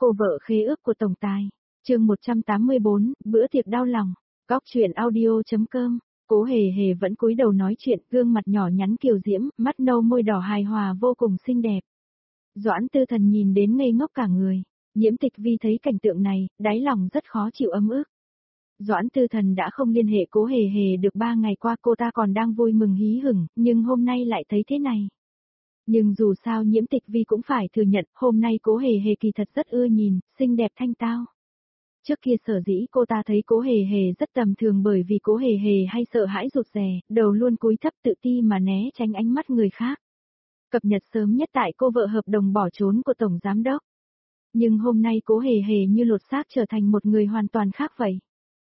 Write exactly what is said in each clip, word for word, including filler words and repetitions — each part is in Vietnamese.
Cô vợ khế ước của tổng tài. Chương một trăm tám mươi bốn, bữa tiệc đau lòng. Góc truyện audio.com. Cố Hề Hề vẫn cúi đầu nói chuyện, gương mặt nhỏ nhắn kiều diễm, mắt nâu môi đỏ hài hòa vô cùng xinh đẹp. Doãn Tư Thần nhìn đến ngây ngốc cả người. Nhiễm Tịch Vi thấy cảnh tượng này, đáy lòng rất khó chịu ấm ức. Doãn Tư Thần đã không liên hệ Cố Hề Hề được ba ngày qua, cô ta còn đang vui mừng hí hửng, nhưng hôm nay lại thấy thế này. Nhưng dù sao Nhiễm Tịch Vi cũng phải thừa nhận, hôm nay Cố Hề Hề kỳ thật rất ưa nhìn, xinh đẹp thanh tao. Trước kia sở dĩ cô ta thấy Cố Hề Hề rất tầm thường bởi vì Cố Hề Hề hay sợ hãi rụt rè, đầu luôn cúi thấp tự ti mà né tránh ánh mắt người khác. Cập nhật sớm nhất tại cô vợ hợp đồng bỏ trốn của Tổng Giám Đốc. Nhưng hôm nay Cố Hề Hề như lột xác trở thành một người hoàn toàn khác vậy.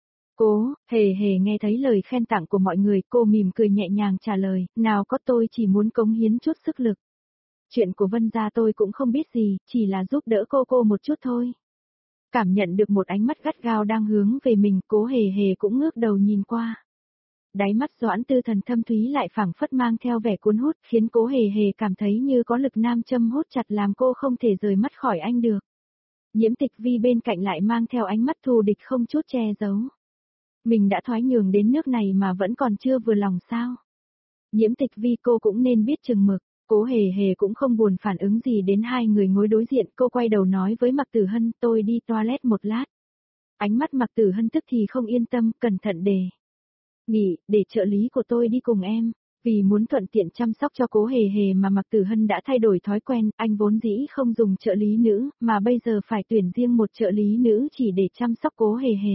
Cố Hề Hề nghe thấy lời khen tặng của mọi người, cô mỉm cười nhẹ nhàng trả lời, nào có, tôi chỉ muốn cống hiến chút sức lực. Chuyện của Vân gia tôi cũng không biết gì, chỉ là giúp đỡ cô cô một chút thôi. Cảm nhận được một ánh mắt gắt gao đang hướng về mình, Cố Hề Hề cũng ngước đầu nhìn qua. Đáy mắt Doãn Tư Thần thâm thúy lại phảng phất mang theo vẻ cuốn hút, khiến Cố Hề Hề cảm thấy như có lực nam châm hút chặt làm cô không thể rời mắt khỏi anh được. Nhiễm Tịch Vi bên cạnh lại mang theo ánh mắt thù địch không chút che giấu. Mình đã thoái nhường đến nước này mà vẫn còn chưa vừa lòng sao? Nhiễm Tịch Vi, cô cũng nên biết chừng mực. Cố Hề Hề cũng không buồn phản ứng gì đến hai người ngồi đối diện, cô quay đầu nói với Mạc Tử Hân, tôi đi toilet một lát. Ánh mắt Mạc Tử Hân tức thì không yên tâm, cẩn thận đề nghị, để trợ lý của tôi đi cùng em. Vì muốn thuận tiện chăm sóc cho Cố Hề Hề mà Mạc Tử Hân đã thay đổi thói quen, anh vốn dĩ không dùng trợ lý nữ, mà bây giờ phải tuyển riêng một trợ lý nữ chỉ để chăm sóc Cố Hề Hề.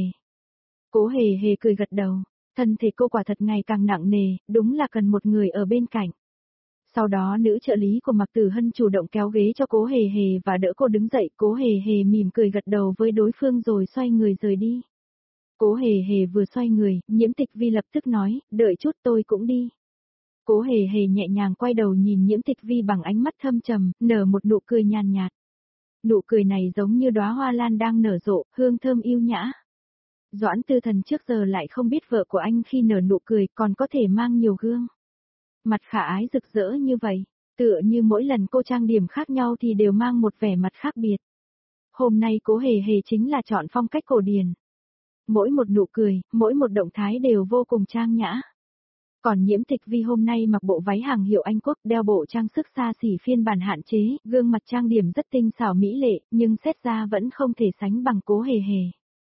Cố Hề Hề cười gật đầu, thân thể cô quả thật ngày càng nặng nề, đúng là cần một người ở bên cạnh. Sau đó nữ trợ lý của Mạc Tử Hân chủ động kéo ghế cho Cố Hề Hề và đỡ cô đứng dậy, Cố Hề Hề mỉm cười gật đầu với đối phương rồi xoay người rời đi. Cố Hề Hề vừa xoay người, Nhiễm Tịch Vi lập tức nói, đợi chút tôi cũng đi. Cố Hề Hề nhẹ nhàng quay đầu nhìn Nhiễm Tịch Vi bằng ánh mắt thâm trầm, nở một nụ cười nhàn nhạt. Nụ cười này giống như đóa hoa lan đang nở rộ, hương thơm yêu nhã. Doãn Tư Thần trước giờ lại không biết vợ của anh khi nở nụ cười còn có thể mang nhiều gương mặt khả ái rực rỡ như vậy, tựa như mỗi lần cô trang điểm khác nhau thì đều mang một vẻ mặt khác biệt. Hôm nay Cố Hề Hề chính là chọn phong cách cổ điển. Mỗi một nụ cười, mỗi một động thái đều vô cùng trang nhã. Còn Nhiễm Tịch Vi hôm nay mặc bộ váy hàng hiệu Anh Quốc, đeo bộ trang sức xa xỉ phiên bản hạn chế, gương mặt trang điểm rất tinh xảo mỹ lệ, nhưng xét ra vẫn không thể sánh bằng Cố Hề Hề.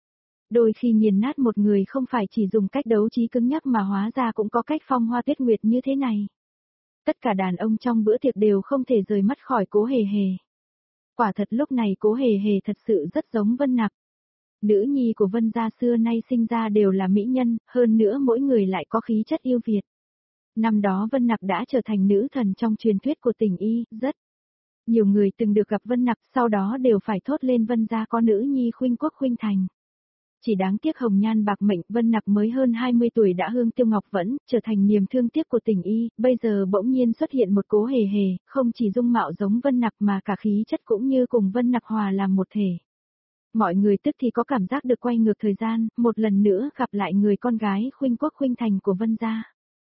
Đôi khi nghiền nát một người không phải chỉ dùng cách đấu trí cứng nhắc mà hóa ra cũng có cách phong hoa tuyết nguyệt như thế này. Tất cả đàn ông trong bữa tiệc đều không thể rời mắt khỏi Cố Hề Hề. Quả thật lúc này Cố Hề Hề thật sự rất giống Vân Nặc. Nữ nhi của Vân gia xưa nay sinh ra đều là mỹ nhân, hơn nữa mỗi người lại có khí chất yêu Việt. Năm đó Vân Nặc đã trở thành nữ thần trong truyền thuyết của tình y, rất nhiều người từng được gặp Vân Nặc sau đó đều phải thốt lên Vân gia có nữ nhi khuynh quốc khuynh thành. Chỉ đáng tiếc hồng nhan bạc mệnh, Vân Nặc mới hơn hai mươi tuổi đã hương tiêu ngọc vẫn, trở thành niềm thương tiếc của tình y, bây giờ bỗng nhiên xuất hiện một Cố Hề Hề, không chỉ dung mạo giống Vân Nặc mà cả khí chất cũng như cùng Vân Nặc hòa làm một thể. Mọi người tức thì có cảm giác được quay ngược thời gian, một lần nữa gặp lại người con gái khuynh quốc khuynh thành của Vân gia.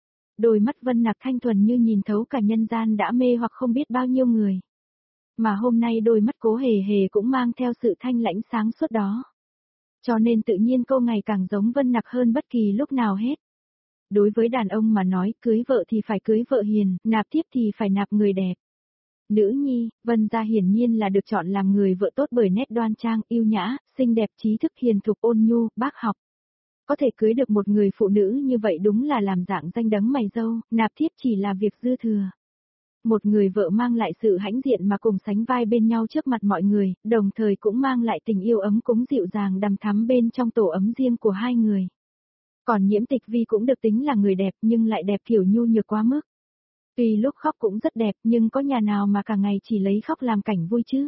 Đôi mắt Vân Nặc thanh thuần như nhìn thấu cả nhân gian đã mê hoặc không biết bao nhiêu người. Mà hôm nay đôi mắt Cố Hề Hề cũng mang theo sự thanh lãnh sáng suốt đó. Cho nên tự nhiên cô ngày càng giống Vân Nặc hơn bất kỳ lúc nào hết. Đối với đàn ông mà nói, cưới vợ thì phải cưới vợ hiền, nạp thiếp thì phải nạp người đẹp. Nữ nhi, Vân gia hiển nhiên là được chọn làm người vợ tốt bởi nét đoan trang, yêu nhã, xinh đẹp, trí thức, hiền thục, ôn nhu, bác học. Có thể cưới được một người phụ nữ như vậy đúng là làm dạng danh đấng mày râu, nạp thiếp chỉ là việc dư thừa. Một người vợ mang lại sự hãnh diện mà cùng sánh vai bên nhau trước mặt mọi người, đồng thời cũng mang lại tình yêu ấm cúng dịu dàng đằm thắm bên trong tổ ấm riêng của hai người. Còn Nhiễm Tịch Vi cũng được tính là người đẹp nhưng lại đẹp kiểu nhu nhược quá mức. Tuy lúc khóc cũng rất đẹp nhưng có nhà nào mà cả ngày chỉ lấy khóc làm cảnh vui chứ.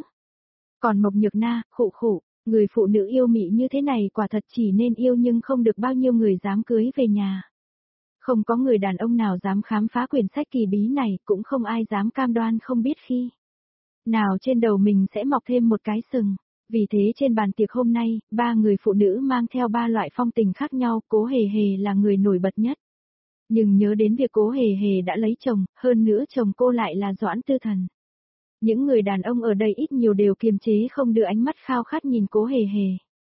Còn Mộc Nhược Na, khụ khụ, người phụ nữ yêu mị như thế này quả thật chỉ nên yêu nhưng không được bao nhiêu người dám cưới về nhà. Không có người đàn ông nào dám khám phá quyển sách kỳ bí này, cũng không ai dám cam đoan không biết khi nào trên đầu mình sẽ mọc thêm một cái sừng. Vì thế trên bàn tiệc hôm nay, ba người phụ nữ mang theo ba loại phong tình khác nhau, Cố Hề Hề là người nổi bật nhất. Nhưng nhớ đến việc Cố Hề Hề đã lấy chồng, hơn nữa chồng cô lại là Doãn Tư Thần. Những người đàn ông ở đây ít nhiều đều kiềm chế không đưa ánh mắt khao khát nhìn Cố Hề Hề.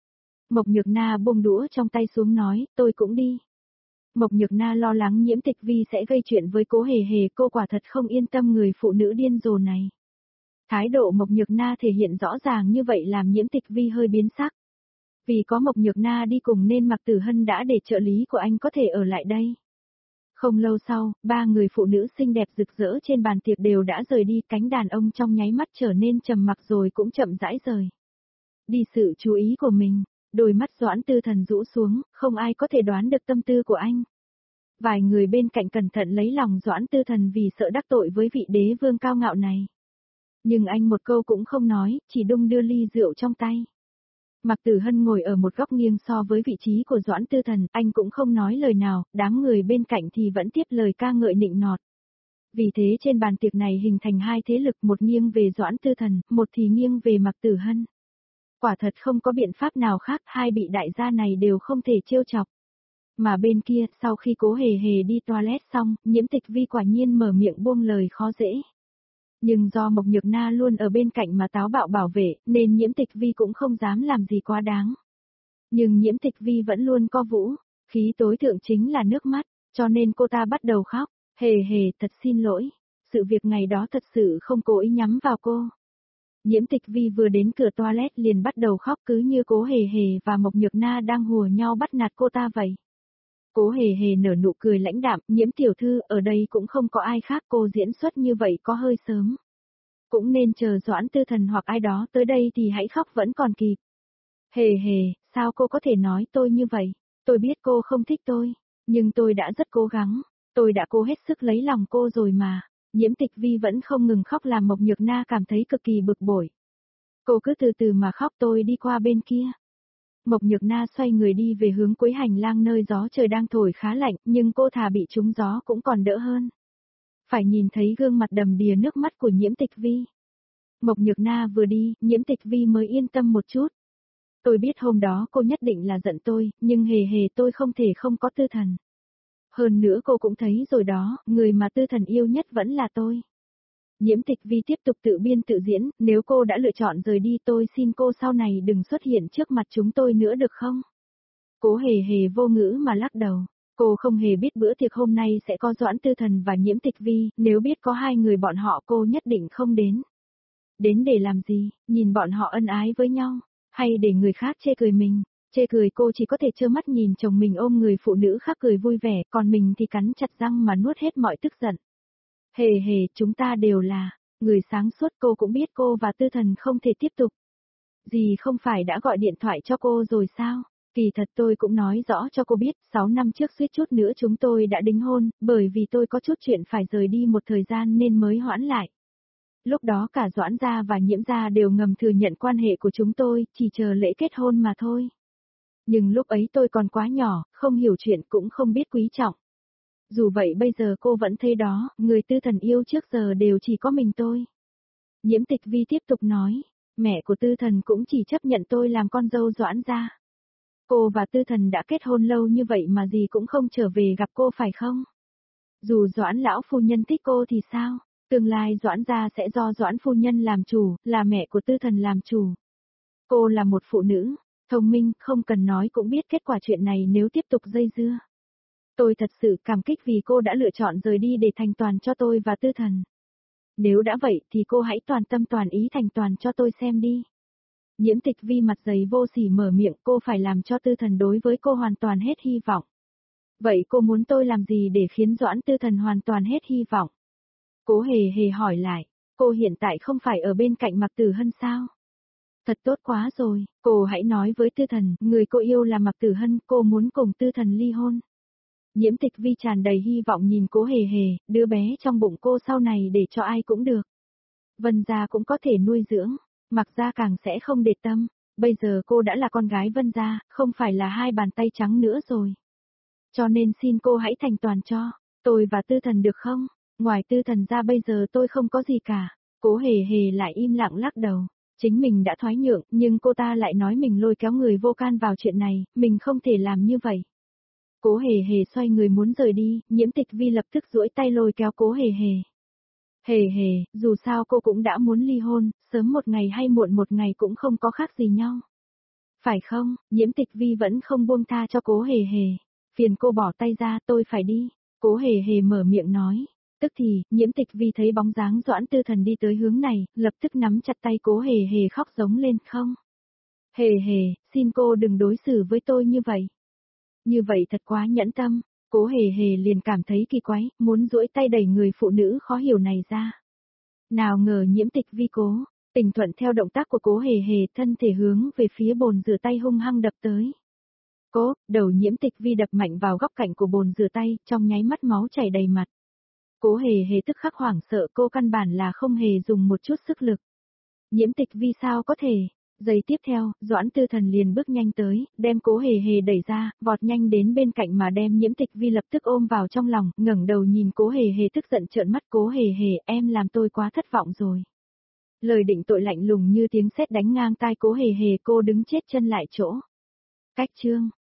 Mộc Nhược Na buông đũa trong tay xuống nói, tôi cũng đi. Mộc Nhược Na lo lắng Nhiễm Tịch Vi sẽ gây chuyện với Cố Hề Hề, cô quả thật không yên tâm người phụ nữ điên rồ này. Thái độ Mộc Nhược Na thể hiện rõ ràng như vậy làm Nhiễm Tịch Vi hơi biến sắc. Vì có Mộc Nhược Na đi cùng nên Mạc Tử Hân đã để trợ lý của anh có thể ở lại đây. Không lâu sau, ba người phụ nữ xinh đẹp rực rỡ trên bàn tiệc đều đã rời đi, cánh đàn ông trong nháy mắt trở nên trầm mặc rồi cũng chậm rãi rời đi sự chú ý của mình. Đôi mắt Doãn Tư Thần rũ xuống, không ai có thể đoán được tâm tư của anh. Vài người bên cạnh cẩn thận lấy lòng Doãn Tư Thần vì sợ đắc tội với vị đế vương cao ngạo này. Nhưng anh một câu cũng không nói, chỉ đung đưa ly rượu trong tay. Mạc Tử Hân ngồi ở một góc nghiêng so với vị trí của Doãn Tư Thần, anh cũng không nói lời nào, đám người bên cạnh thì vẫn tiếp lời ca ngợi nịnh nọt. Vì thế trên bàn tiệc này hình thành hai thế lực, một nghiêng về Doãn Tư Thần, một thì nghiêng về Mạc Tử Hân. Quả thật không có biện pháp nào khác, hai vị đại gia này đều không thể trêu chọc. Mà bên kia, sau khi Cố Hề Hề đi toilet xong, Nhiễm Tịch Vi quả nhiên mở miệng buông lời khó dễ. Nhưng do Mộc Nhược Na luôn ở bên cạnh mà táo bạo bảo vệ, nên Nhiễm Tịch Vi cũng không dám làm gì quá đáng. Nhưng Nhiễm Tịch Vi vẫn luôn co vũ, khí tối thượng chính là nước mắt, cho nên cô ta bắt đầu khóc. Hề Hề, thật xin lỗi, sự việc ngày đó thật sự không cố ý nhắm vào cô. Nhiễm Tịch Vi vừa đến cửa toilet liền bắt đầu khóc, cứ như Cố Hề Hề và Mộc Nhược Na đang hùa nhau bắt nạt cô ta vậy. Cố Hề Hề nở nụ cười lãnh đạm, Nhiễm tiểu thư, ở đây cũng không có ai khác, cô diễn xuất như vậy có hơi sớm. Cũng nên chờ Doãn Tư Thần hoặc ai đó tới đây thì hãy khóc vẫn còn kịp. Hề Hề, sao cô có thể nói tôi như vậy? Tôi biết cô không thích tôi, nhưng tôi đã rất cố gắng, tôi đã cố hết sức lấy lòng cô rồi mà. Nhiễm Tịch Vi vẫn không ngừng khóc làm Mộc Nhược Na cảm thấy cực kỳ bực bội. Cô cứ từ từ mà khóc, tôi đi qua bên kia. Mộc Nhược Na xoay người đi về hướng cuối hành lang nơi gió trời đang thổi khá lạnh, nhưng cô thà bị trúng gió cũng còn đỡ hơn. Phải nhìn thấy gương mặt đầm đìa nước mắt của Nhiễm Tịch Vi. Mộc Nhược Na vừa đi, Nhiễm Tịch Vi mới yên tâm một chút. Tôi biết hôm đó cô nhất định là giận tôi, nhưng Hề Hề tôi không thể không có Tư Thần. Hơn nữa cô cũng thấy rồi đó, người mà Tư Thần yêu nhất vẫn là tôi. Nhiễm Tịch Vi tiếp tục tự biên tự diễn, nếu cô đã lựa chọn rời đi tôi xin cô sau này đừng xuất hiện trước mặt chúng tôi nữa được không? Cố Hề Hề vô ngữ mà lắc đầu. Cô không hề biết bữa tiệc hôm nay sẽ có Doãn Tư Thần và Nhiễm Tịch Vi, nếu biết có hai người bọn họ cô nhất định không đến. Đến để làm gì, nhìn bọn họ ân ái với nhau, hay để người khác chê cười mình? Chê cười cô chỉ có thể trơ mắt nhìn chồng mình ôm người phụ nữ khác cười vui vẻ, còn mình thì cắn chặt răng mà nuốt hết mọi tức giận. Hề Hề, chúng ta đều là người sáng suốt, cô cũng biết cô và Tư Thần không thể tiếp tục. Dì không phải đã gọi điện thoại cho cô rồi sao? Kỳ thật tôi cũng nói rõ cho cô biết, sáu năm trước suýt chút nữa chúng tôi đã đính hôn, bởi vì tôi có chút chuyện phải rời đi một thời gian nên mới hoãn lại. Lúc đó cả Doãn gia và Nhiễm gia đều ngầm thừa nhận quan hệ của chúng tôi, chỉ chờ lễ kết hôn mà thôi. Nhưng lúc ấy tôi còn quá nhỏ, không hiểu chuyện cũng không biết quý trọng. Dù vậy bây giờ cô vẫn thấy đó, người Tư Thần yêu trước giờ đều chỉ có mình tôi. Nhiễm Tịch Vi tiếp tục nói, mẹ của Tư Thần cũng chỉ chấp nhận tôi làm con dâu Doãn gia. Cô và Tư Thần đã kết hôn lâu như vậy mà dì cũng không trở về gặp cô phải không? Dù Doãn lão phu nhân thích cô thì sao? Tương lai Doãn gia sẽ do Doãn phu nhân làm chủ, là mẹ của Tư Thần làm chủ. Cô là một phụ nữ, thông minh, không cần nói cũng biết kết quả chuyện này nếu tiếp tục dây dưa. Tôi thật sự cảm kích vì cô đã lựa chọn rời đi để thành toàn cho tôi và Tư Thần. Nếu đã vậy thì cô hãy toàn tâm toàn ý thành toàn cho tôi xem đi. Nhiễm Tịch Vi mặt dày vô sỉ mở miệng, cô phải làm cho Tư Thần đối với cô hoàn toàn hết hy vọng. Vậy cô muốn tôi làm gì để khiến Doãn Tư Thần hoàn toàn hết hy vọng? Cố Hề Hề hỏi lại, cô hiện tại không phải ở bên cạnh Mạc Tử Hân sao? Thật tốt quá rồi, cô hãy nói với Tư Thần, người cô yêu là Mạc Tử Hân, cô muốn cùng Tư Thần ly hôn. Nhiễm Tịch Vi tràn đầy hy vọng nhìn Cố Hề Hề, đứa bé trong bụng cô sau này để cho ai cũng được. Vân gia cũng có thể nuôi dưỡng, Mạc gia càng sẽ không để tâm, bây giờ cô đã là con gái Vân gia, không phải là hai bàn tay trắng nữa rồi. Cho nên xin cô hãy thành toàn cho tôi và Tư Thần được không? Ngoài Tư Thần ra bây giờ tôi không có gì cả. Cố Hề Hề lại im lặng lắc đầu. Chính mình đã thoái nhượng, nhưng cô ta lại nói mình lôi kéo người vô can vào chuyện này, mình không thể làm như vậy. Cố Hề Hề xoay người muốn rời đi, Nhiễm Tịch Vi lập tức duỗi tay lôi kéo Cố Hề Hề. Hề hề, dù sao cô cũng đã muốn ly hôn, sớm một ngày hay muộn một ngày cũng không có khác gì nhau. Phải không, Nhiễm Tịch Vi vẫn không buông tha cho Cố Hề Hề. Phiền cô bỏ tay ra, tôi phải đi. Cố Hề Hề mở miệng nói. Tức thì, Nhiễm Tịch Vi thấy bóng dáng Doãn Tư Thần đi tới hướng này, lập tức nắm chặt tay Cố Hề Hề khóc giống lên không. Hề hề, xin cô đừng đối xử với tôi như vậy. Như vậy thật quá nhẫn tâm. Cố Hề Hề liền cảm thấy kỳ quái, muốn duỗi tay đẩy người phụ nữ khó hiểu này ra. Nào ngờ Nhiễm Tịch Vi cố, tình thuận theo động tác của Cố Hề Hề, thân thể hướng về phía bồn rửa tay hung hăng đập tới. Cố, đầu Nhiễm Tịch Vi đập mạnh vào góc cạnh của bồn rửa tay, trong nháy mắt máu chảy đầy mặt. Cố Hề Hề tức khắc hoảng sợ, cô căn bản là không hề dùng một chút sức lực. Nhiễm Tịch Vi sao có thể? Giây tiếp theo, Doãn Tư Thần liền bước nhanh tới, đem Cố Hề Hề đẩy ra, vọt nhanh đến bên cạnh mà đem Nhiễm Tịch Vi lập tức ôm vào trong lòng, ngẩng đầu nhìn Cố Hề Hề tức giận trợn mắt. Cố Hề Hề, em làm tôi quá thất vọng rồi. Lời định tội lạnh lùng như tiếng sét đánh ngang tai Cố Hề Hề, cô đứng chết chân lại chỗ. Cách chương